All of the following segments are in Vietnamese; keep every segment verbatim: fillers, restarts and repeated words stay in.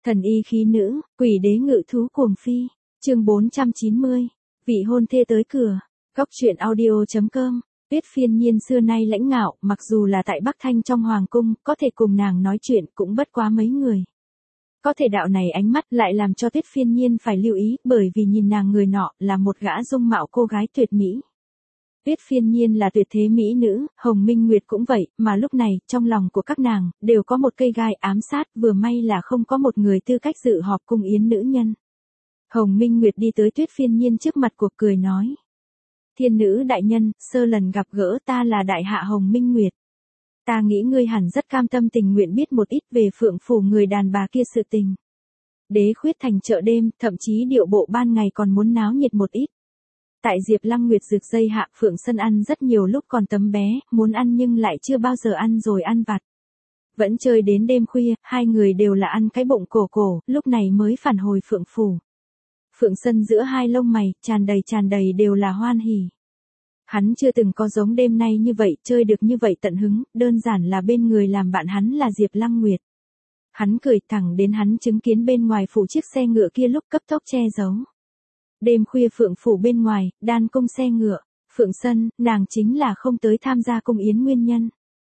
Thần y khí nữ, quỷ đế ngự thú cuồng phi. Chương bốn trăm chín mươi. Vị hôn thê tới cửa. Góc truyện audio chấm com. Tuyết Phiên Nhiên xưa nay lãnh ngạo, mặc dù là tại Bắc Thanh trong hoàng cung, có thể cùng nàng nói chuyện cũng bất quá mấy người. Có thể đạo này ánh mắt lại làm cho Tuyết Phiên Nhiên phải lưu ý, bởi vì nhìn nàng người nọ là một gã dung mạo cô gái tuyệt mỹ. Tuyết Phiên Nhiên là tuyệt thế mỹ nữ, Hồng Minh Nguyệt cũng vậy, mà lúc này, trong lòng của các nàng, đều có một cây gai ám sát, vừa may là không có một người tư cách dự họp cung yến nữ nhân. Hồng Minh Nguyệt đi tới Tuyết Phiên Nhiên trước mặt cuộc cười nói. Thiên nữ đại nhân, sơ lần gặp gỡ, ta là đại hạ Hồng Minh Nguyệt. Ta nghĩ ngươi hẳn rất cam tâm tình nguyện biết một ít về phượng phủ người đàn bà kia sự tình. Đế khuyết thành chợ đêm, thậm chí điệu bộ ban ngày còn muốn náo nhiệt một ít. Tại Diệp Lăng Nguyệt rực dây hạ, Phượng Sân ăn rất nhiều lúc còn tấm bé, muốn ăn nhưng lại chưa bao giờ ăn rồi ăn vặt. Vẫn chơi đến đêm khuya, hai người đều là ăn cái bụng cổ cổ, lúc này mới phản hồi Phượng phủ. Phượng Sân giữa hai lông mày, tràn đầy tràn đầy đều là hoan hỉ. Hắn chưa từng có giống đêm nay như vậy, chơi được như vậy tận hứng, đơn giản là bên người làm bạn hắn là Diệp Lăng Nguyệt. Hắn cười thẳng đến hắn chứng kiến bên ngoài phủ chiếc xe ngựa kia lúc cấp tốc che giấu. Đêm khuya Phượng phủ bên ngoài, đan cung xe ngựa, Phượng Sân, nàng chính là không tới tham gia cung yến nguyên nhân.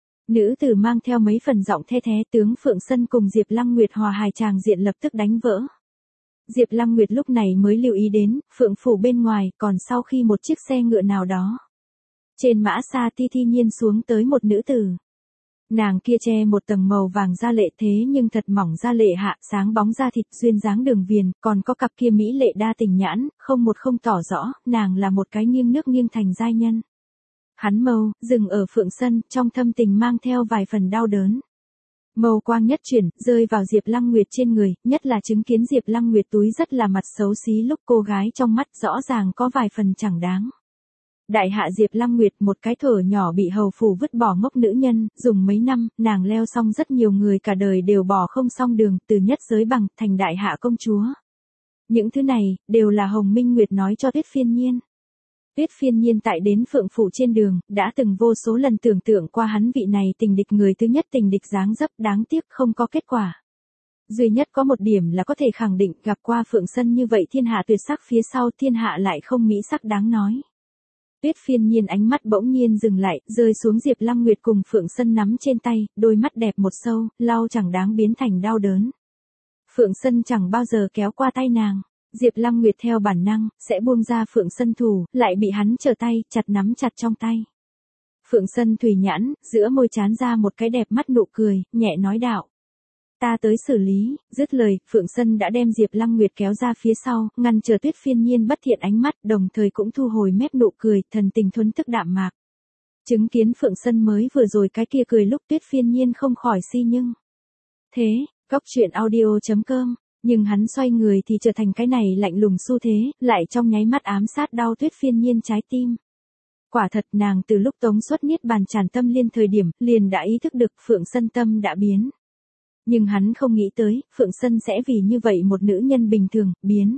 Nữ tử mang theo mấy phần giọng the thé, tướng Phượng Sân cùng Diệp Lăng Nguyệt hòa hài tràng diện lập tức đánh vỡ. Diệp Lăng Nguyệt lúc này mới lưu ý đến, Phượng phủ bên ngoài, còn sau khi một chiếc xe ngựa nào đó. Trên mã xa thi thi nhiên xuống tới một nữ tử. Nàng kia che một tầng màu vàng da lệ thế nhưng thật mỏng da lệ hạ, sáng bóng da thịt duyên dáng đường viền, còn có cặp kia mỹ lệ đa tình nhãn, không một không tỏ rõ, nàng là một cái nghiêng nước nghiêng thành giai nhân. Hắn mâu, dừng ở Phượng Sân, trong thâm tình mang theo vài phần đau đớn. Mâu quang nhất chuyển, rơi vào Diệp Lăng Nguyệt trên người, nhất là chứng kiến Diệp Lăng Nguyệt túi rất là mặt xấu xí lúc cô gái trong mắt rõ ràng có vài phần chẳng đáng. Đại hạ Diệp Lăng Nguyệt, một cái thở nhỏ bị hầu phủ vứt bỏ ngốc nữ nhân, dùng mấy năm, nàng leo xong rất nhiều người cả đời đều bỏ không xong đường, từ nhất giới bằng, thành đại hạ công chúa. Những thứ này, đều là Hồng Minh Nguyệt nói cho Tuyết Phiên Nhiên. Tuyết Phiên Nhiên tại đến Phượng phủ trên đường, đã từng vô số lần tưởng tượng qua hắn vị này tình địch người thứ nhất tình địch dáng dấp, đáng tiếc không có kết quả. Duy nhất có một điểm là có thể khẳng định, gặp qua Phượng Sân như vậy thiên hạ tuyệt sắc phía sau thiên hạ lại không mỹ sắc đáng nói. Tuyết Phiên Nhiên ánh mắt bỗng nhiên dừng lại, rơi xuống Diệp Lăng Nguyệt cùng Phượng Sân nắm trên tay, đôi mắt đẹp một sâu, lau chẳng đáng biến thành đau đớn. Phượng Sân chẳng bao giờ kéo qua tay nàng. Diệp Lăng Nguyệt theo bản năng, sẽ buông ra Phượng Sân thủ, lại bị hắn trở tay, chặt nắm chặt trong tay. Phượng Sân thủy nhãn, giữa môi trán ra một cái đẹp mắt nụ cười, nhẹ nói đạo. Ta tới xử lý, dứt lời, Phượng Sân đã đem Diệp Lăng Nguyệt kéo ra phía sau, ngăn chờ Tuyết Phiên Nhiên bất thiện ánh mắt, đồng thời cũng thu hồi mép nụ cười, thần tình thuần tức đạm mạc. Chứng kiến Phượng Sân mới vừa rồi cái kia cười lúc Tuyết Phiên Nhiên không khỏi si nhưng. Thế, góc truyện audio chấm com. Nhưng hắn xoay người thì trở thành cái này lạnh lùng xu thế, lại trong nháy mắt ám sát đau Tuyết Phiên Nhiên trái tim. Quả thật nàng từ lúc tống xuất niết bàn tràn tâm liên thời điểm, liền đã ý thức được Phượng Sân tâm đã biến. Nhưng hắn không nghĩ tới, Phượng Sân sẽ vì như vậy một nữ nhân bình thường, biến.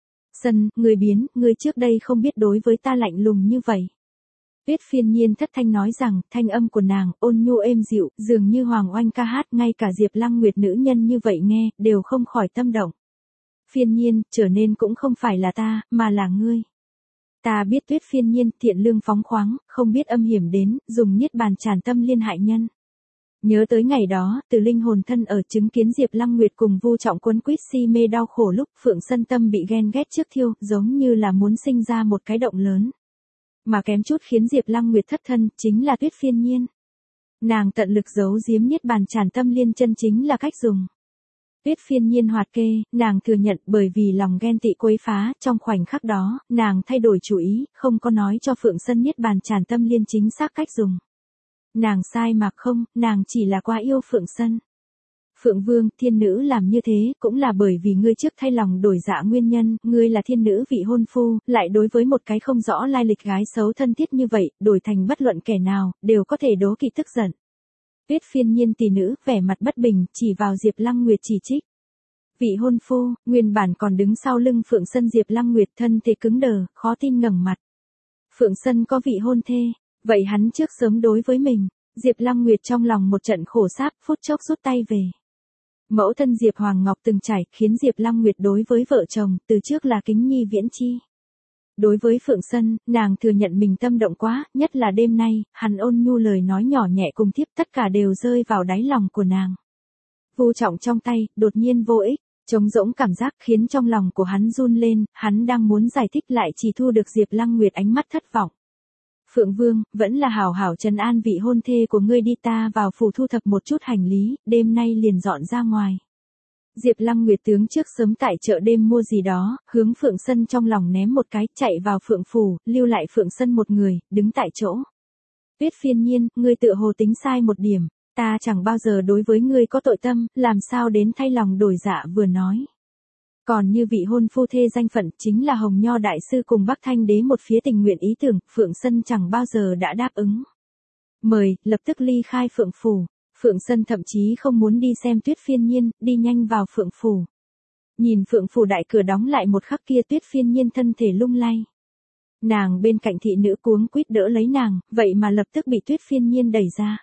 Sân, người biến, người trước đây không biết đối với ta lạnh lùng như vậy. Tuyết Phiên Nhiên thất thanh nói rằng, thanh âm của nàng, ôn nhu êm dịu, dường như hoàng oanh ca hát, ngay cả Diệp Lăng Nguyệt nữ nhân như vậy nghe, đều không khỏi tâm động. Phiên Nhiên, trở nên cũng không phải là ta, mà là ngươi. Ta biết Tuyết Phiên Nhiên, thiện lương phóng khoáng, không biết âm hiểm đến, dùng niết bàn tràn tâm liên hại nhân. Nhớ tới ngày đó, từ linh hồn thân ở chứng kiến Diệp Lăng Nguyệt cùng Vu Trọng quấn quýt si mê đau khổ lúc Phượng Sân tâm bị ghen ghét trước thiêu, giống như là muốn sinh ra một cái động lớn. Mà kém chút khiến Diệp Lăng Nguyệt thất thân, chính là Tuyết Phiên Nhiên. Nàng tận lực giấu giếm niết bàn tràn tâm liên chân chính là cách dùng. Tuyết Phiên Nhiên hoạt kê, nàng thừa nhận bởi vì lòng ghen tị quấy phá, trong khoảnh khắc đó, nàng thay đổi chủ ý, không có nói cho Phượng Sân niết bàn tràn tâm liên chính xác cách dùng. Nàng sai mà không, nàng chỉ là quá yêu Phượng Sân. Phượng Vương, thiên nữ làm như thế, cũng là bởi vì ngươi trước thay lòng đổi dạ nguyên nhân, ngươi là thiên nữ vị hôn phu, lại đối với một cái không rõ lai lịch gái xấu thân thiết như vậy, đổi thành bất luận kẻ nào, đều có thể đố kỵ tức giận. Tuyết Phiên Nhiên tỷ nữ, vẻ mặt bất bình, chỉ vào Diệp Lăng Nguyệt chỉ trích. Vị hôn phu, nguyên bản còn đứng sau lưng Phượng Sân Diệp Lăng Nguyệt thân thể cứng đờ, khó tin ngẩng mặt. Phượng Sân có vị hôn thê, vậy hắn trước sớm đối với mình. Diệp Lăng Nguyệt trong lòng một trận khổ sáp, phút chốc rút tay về. Mẫu thân Diệp Hoàng Ngọc từng trải, khiến Diệp Lăng Nguyệt đối với vợ chồng, từ trước là kính nhi viễn chi. Đối với Phượng Sân, nàng thừa nhận mình tâm động quá, nhất là đêm nay, hắn ôn nhu lời nói nhỏ nhẹ cùng tiếp tất cả đều rơi vào đáy lòng của nàng. Vu trọng trong tay, đột nhiên vô ích, trống rỗng cảm giác khiến trong lòng của hắn run lên, hắn đang muốn giải thích lại chỉ thu được Diệp Lăng Nguyệt ánh mắt thất vọng. Phượng Vương, vẫn là hảo hảo trấn an vị hôn thê của ngươi đi, ta vào phủ thu thập một chút hành lý, đêm nay liền dọn ra ngoài. Diệp Lăng Nguyệt tướng trước sớm tại chợ đêm mua gì đó, hướng Phượng Sân trong lòng ném một cái, chạy vào Phượng phủ, lưu lại Phượng Sân một người, đứng tại chỗ. Tuyết Phiên Nhiên, ngươi tựa hồ tính sai một điểm, ta chẳng bao giờ đối với ngươi có tội tâm, làm sao đến thay lòng đổi dạ vừa nói. Còn như vị hôn phu thê danh phận chính là Hồng Nho Đại Sư cùng Bắc Thanh Đế một phía tình nguyện ý tưởng, Phượng Sân chẳng bao giờ đã đáp ứng. Mời, lập tức ly khai Phượng phủ. Phượng Sân thậm chí không muốn đi xem Tuyết Phiên Nhiên, đi nhanh vào Phượng phủ. Nhìn Phượng phủ đại cửa đóng lại một khắc kia, Tuyết Phiên Nhiên thân thể lung lay. Nàng bên cạnh thị nữ cuống quýt đỡ lấy nàng, vậy mà lập tức bị Tuyết Phiên Nhiên đẩy ra.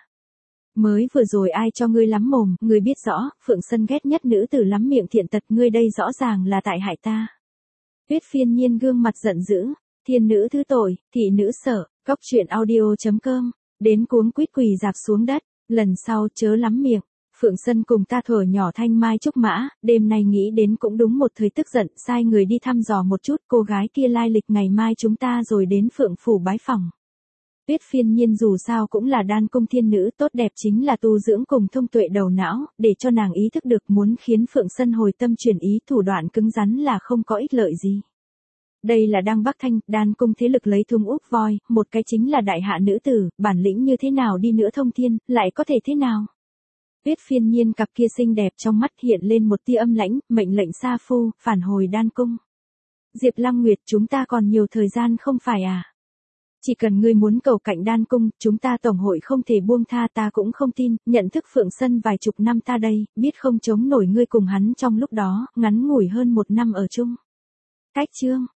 Mới vừa rồi ai cho ngươi lắm mồm, ngươi biết rõ, Phượng Sân ghét nhất nữ tử lắm miệng thiện tật, ngươi đây rõ ràng là tại hại ta. Tuyết Phiên Nhiên gương mặt giận dữ, thiên nữ thứ tội, thị nữ sợ, góc truyện audio chấm com, đến cuống quýt quỳ dạp xuống đất, lần sau chớ lắm miệng. Phượng Sân cùng ta thuở nhỏ thanh mai trúc mã, đêm nay nghĩ đến cũng đúng một thời tức giận, sai người đi thăm dò một chút cô gái kia lai lịch, ngày mai chúng ta rồi đến Phượng phủ bái phỏng. Tuyết Phiên Nhiên dù sao cũng là đan cung thiên nữ, tốt đẹp chính là tu dưỡng cùng thông tuệ đầu não, để cho nàng ý thức được muốn khiến Phượng Sân hồi tâm chuyển ý, thủ đoạn cứng rắn là không có ích lợi gì. Đây là Đăng Bắc Thanh, đan cung thế lực lấy thung úp voi, một cái chính là đại hạ nữ tử, bản lĩnh như thế nào đi nữa thông thiên, lại có thể thế nào? Tuyết Phiên Nhiên cặp kia xinh đẹp trong mắt hiện lên một tia âm lãnh, mệnh lệnh sa phu, phản hồi đan cung. Diệp Lăng Nguyệt, chúng ta còn nhiều thời gian không phải à? Chỉ cần ngươi muốn cầu cạnh đan cung, chúng ta tổng hội không thể buông tha, ta cũng không tin, nhận thức Phượng Sân vài chục năm ta đây, biết không chống nổi ngươi cùng hắn trong lúc đó, ngắn ngủi hơn một năm ở chung. Cách chương.